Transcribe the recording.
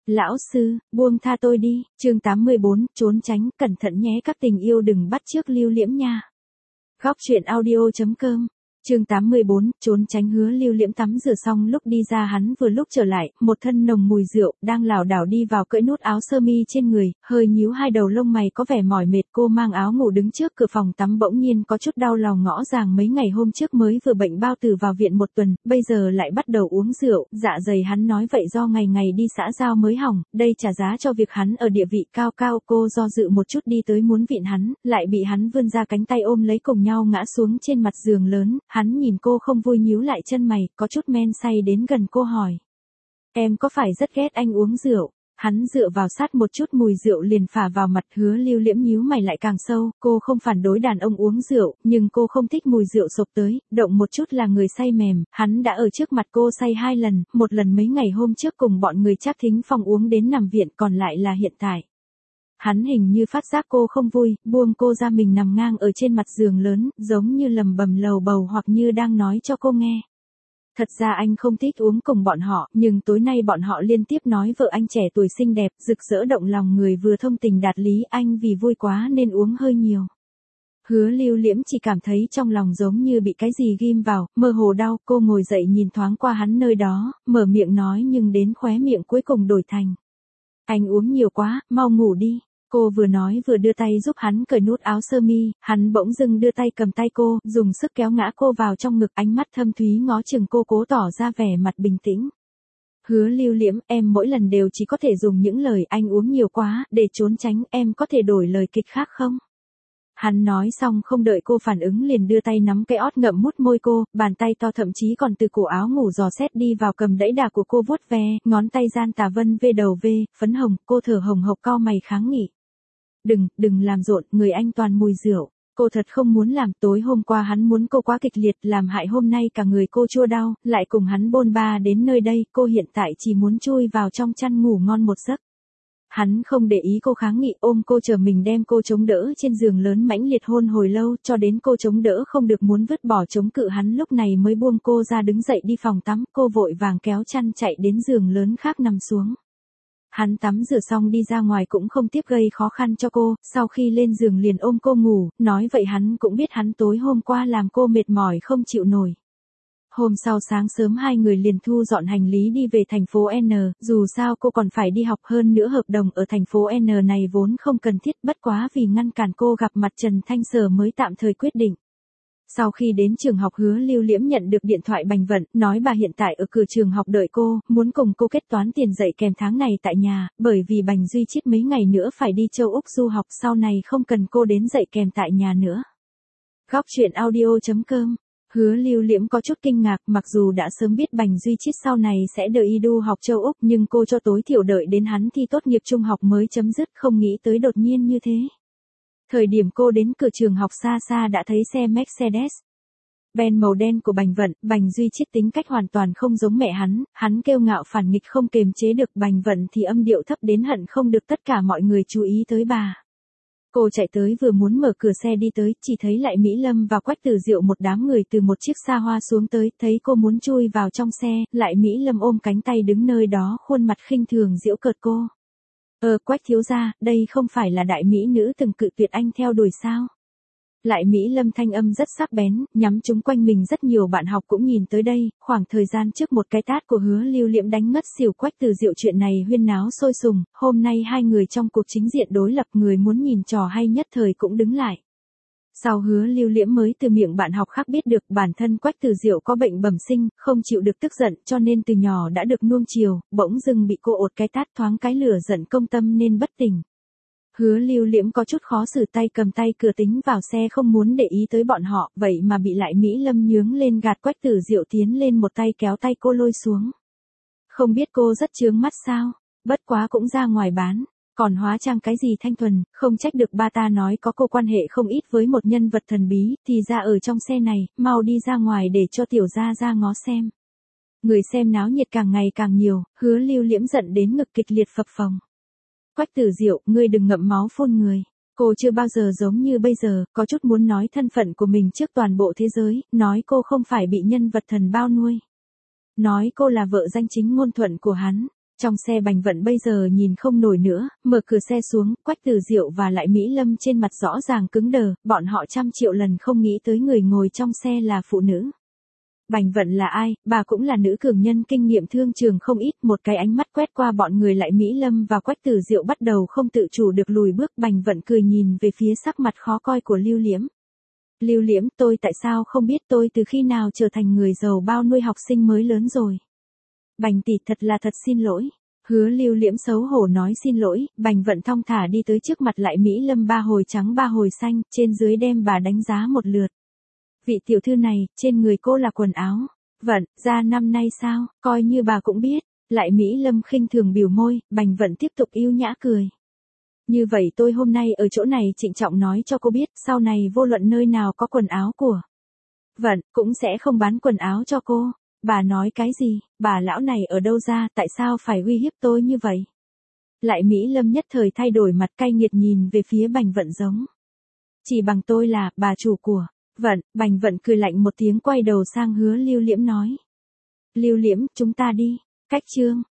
Lão sư, buông tha tôi đi, chương 84, trốn tránh, cẩn thận nhé các tình yêu đừng bắt chước Lưu Liễm nha. Góc truyện audio.com Chương 84, trốn tránh. Hứa Lưu Liễm tắm rửa xong lúc đi ra hắn vừa lúc trở lại, một thân nồng mùi rượu, đang lảo đảo đi vào cởi nút áo sơ mi trên người, hơi nhíu hai đầu lông mày có vẻ mỏi mệt. Cô mang áo ngủ đứng trước cửa phòng tắm bỗng nhiên có chút đau lòng, ngõ ràng mấy ngày hôm trước mới vừa bệnh bao tử vào viện một tuần, bây giờ lại bắt đầu uống rượu, dạ dày hắn nói vậy do ngày ngày đi xã giao mới hỏng, đây trả giá cho việc hắn ở địa vị cao cao. Cô do dự một chút đi tới muốn viện hắn, lại bị hắn vươn ra cánh tay ôm lấy, cùng nhau ngã xuống trên mặt giường lớn. Hắn nhìn cô không vui nhíu lại chân mày, có chút men say đến gần cô hỏi. Em có phải rất ghét anh uống rượu? Hắn dựa vào sát một chút mùi rượu liền phả vào mặt. Hứa Lưu Liễm nhíu mày lại càng sâu, cô không phản đối đàn ông uống rượu, nhưng cô không thích mùi rượu xộc tới, động một chút là người say mềm. Hắn đã ở trước mặt cô say 2 lần, một lần mấy ngày hôm trước cùng bọn người Trác Thính Phong uống đến nằm viện, còn lại là hiện tại. Hắn hình như phát giác cô không vui, buông cô ra, mình nằm ngang ở trên mặt giường lớn, giống như lầm bầm lầu bầu hoặc như đang nói cho cô nghe. Thật ra anh không thích uống cùng bọn họ, nhưng tối nay bọn họ liên tiếp nói vợ anh trẻ tuổi xinh đẹp, rực rỡ động lòng người, vừa thông tình đạt lý, anh vì vui quá nên uống hơi nhiều. Hứa Lưu Liễm chỉ cảm thấy trong lòng giống như bị cái gì ghim vào, mơ hồ đau. Cô ngồi dậy nhìn thoáng qua hắn nơi đó, mở miệng nói nhưng đến khóe miệng cuối cùng đổi thành. Anh uống nhiều quá, mau ngủ đi. Cô vừa nói vừa đưa tay giúp hắn cởi nút áo sơ mi, hắn bỗng dưng đưa tay cầm tay cô, dùng sức kéo ngã cô vào trong ngực, ánh mắt thâm thúy ngó chừng cô, cố tỏ ra vẻ mặt bình tĩnh. Hứa Lưu Liễm, em mỗi lần đều chỉ có thể dùng những lời anh uống nhiều quá, để trốn tránh, em có thể đổi lời kịch khác không? Hắn nói xong không đợi cô phản ứng liền đưa tay nắm cái ót ngậm mút môi cô, bàn tay to thậm chí còn từ cổ áo ngủ dò xét đi vào cầm đẫy đà của cô vuốt ve, ngón tay gian tà vân vê đầu vê, phấn hồng. Cô thở hồng hộc cau mày kháng nghị. Đừng làm rộn, người anh toàn mùi rượu. Cô thật không muốn làm, tối hôm qua hắn muốn cô quá kịch liệt, làm hại hôm nay cả người cô chua đau, lại cùng hắn bôn ba đến nơi đây, cô hiện tại chỉ muốn chui vào trong chăn ngủ ngon một giấc. Hắn không để ý cô kháng nghị, ôm cô chờ mình đem cô chống đỡ trên giường lớn, mãnh liệt hôn hồi lâu, cho đến cô chống đỡ không được muốn vứt bỏ chống cự hắn, lúc này mới buông cô ra đứng dậy đi phòng tắm. Cô vội vàng kéo chăn chạy đến giường lớn khác nằm xuống. Hắn tắm rửa xong đi ra ngoài cũng không tiếp gây khó khăn cho cô, sau khi lên giường liền ôm cô ngủ, nói vậy hắn cũng biết hắn tối hôm qua làm cô mệt mỏi không chịu nổi. Hôm sau sáng sớm hai người liền thu dọn hành lý đi về thành phố N, dù sao cô còn phải đi học, hơn nữa hợp đồng ở thành phố N này vốn không cần thiết, bất quá vì ngăn cản cô gặp mặt Trần Thanh Sở mới tạm thời quyết định. Sau khi đến trường học, Hứa Lưu Liễm nhận được điện thoại Bành Vận, nói bà hiện tại ở cửa trường học đợi cô, muốn cùng cô kết toán tiền dạy kèm tháng này tại nhà, bởi vì Bành Duy Chiết mấy ngày nữa phải đi châu Úc du học, sau này không cần cô đến dạy kèm tại nhà nữa. Góc truyện audio.com Hứa Lưu Liễm có chút kinh ngạc, mặc dù đã sớm biết Bành Duy Chiết sau này sẽ đợi y đu học châu Úc, nhưng cô cho tối thiểu đợi đến hắn thi tốt nghiệp trung học mới chấm dứt, không nghĩ tới đột nhiên như thế. Thời điểm cô đến cửa trường học xa xa đã thấy xe Mercedes Benz màu đen của Bành Vận. Bành Duy Chiết tính cách hoàn toàn không giống mẹ hắn kiêu ngạo phản nghịch không kềm chế được, Bành Vận thì âm điệu thấp đến hận không được tất cả mọi người chú ý tới bà. Cô chạy tới vừa muốn mở cửa xe đi tới, chỉ thấy lại Mỹ Lâm và Quách Tử Diệu, một đám người từ một chiếc xa hoa xuống tới, thấy cô muốn chui vào trong xe, lại Mỹ Lâm ôm cánh tay đứng nơi đó, khuôn mặt khinh thường giễu cợt cô. Quách thiếu gia, đây không phải là đại mỹ nữ từng cự tuyệt anh theo đuổi sao? Lại Mỹ Lâm thanh âm rất sắc bén, nhắm chúng quanh mình rất nhiều bạn học cũng nhìn tới đây, khoảng thời gian trước một cái tát của Hứa Lưu Liễm đánh ngất xỉu Quách Tử Diệu, chuyện này huyên náo sôi sùng, hôm nay hai người trong cuộc chính diện đối lập, người muốn nhìn trò hay nhất thời cũng đứng lại. Sau Hứa Lưu Liễm mới từ miệng bạn học khác biết được bản thân Quách Tử Diệu có bệnh bẩm sinh, không chịu được tức giận, cho nên từ nhỏ đã được nuông chiều, bỗng dưng bị cô ột cái tát, thoáng cái lửa giận công tâm nên bất tỉnh. Hứa Lưu Liễm có chút khó xử, tay cầm tay cửa tính vào xe không muốn để ý tới bọn họ, vậy mà bị lại Mỹ Lâm nhướng lên gạt. Quách Tử Diệu tiến lên một tay kéo tay cô lôi xuống. Không biết cô rất chướng mắt sao, bất quá cũng ra ngoài bán, còn hóa trang cái gì thanh thuần, không trách được ba ta nói có cô quan hệ không ít với một nhân vật thần bí, thì ra ở trong xe này, mau đi ra ngoài để cho tiểu gia ra ngó xem. Người xem náo nhiệt càng ngày càng nhiều, Hứa Lưu Liễm giận đến ngực kịch liệt phập phồng. Quách Tử Diệu, ngươi đừng ngậm máu phun người. Cô chưa bao giờ giống như bây giờ, có chút muốn nói thân phận của mình trước toàn bộ thế giới, nói cô không phải bị nhân vật thần bao nuôi. Nói cô là vợ danh chính ngôn thuận của hắn. Trong xe Bành Vận bây giờ nhìn không nổi nữa, mở cửa xe xuống, Quách Tử Diệu và lại Mỹ Lâm trên mặt rõ ràng cứng đờ, bọn họ trăm triệu lần không nghĩ tới người ngồi trong xe là phụ nữ. Bành Vận là ai, bà cũng là nữ cường nhân kinh nghiệm thương trường không ít, một cái ánh mắt quét qua bọn người lại Mỹ Lâm và Quách Tử Diệu bắt đầu không tự chủ được lùi bước. Bành Vận cười nhìn về phía sắc mặt khó coi của Lưu Liễm. Lưu Liễm, tôi tại sao không biết tôi từ khi nào trở thành người giàu bao nuôi học sinh mới lớn rồi. Bành tỷ thật xin lỗi. Hứa Lưu Liễm xấu hổ nói xin lỗi, Bành Vận thong thả đi tới trước mặt lại Mỹ Lâm ba hồi trắng ba hồi xanh, trên dưới đem bà đánh giá một lượt. Vị tiểu thư này, trên người cô là quần áo. Vận, ra năm nay sao, coi như bà cũng biết. Lại Mỹ Lâm khinh thường biểu môi, Bành Vận tiếp tục yêu nhã cười. Như vậy tôi hôm nay ở chỗ này trịnh trọng nói cho cô biết, sau này vô luận nơi nào có quần áo của Vận, cũng sẽ không bán quần áo cho cô. Bà nói cái gì, bà lão này ở đâu ra, tại sao phải uy hiếp tôi như vậy? Lại Mỹ Lâm nhất thời thay đổi mặt cay nghiệt nhìn về phía Bành Vận giống. Chỉ bằng tôi là, bà chủ của Vận. Bành Vận cười lạnh một tiếng quay đầu sang Hứa Lưu Liễm nói. Lưu Liễm, chúng ta đi. Cách chương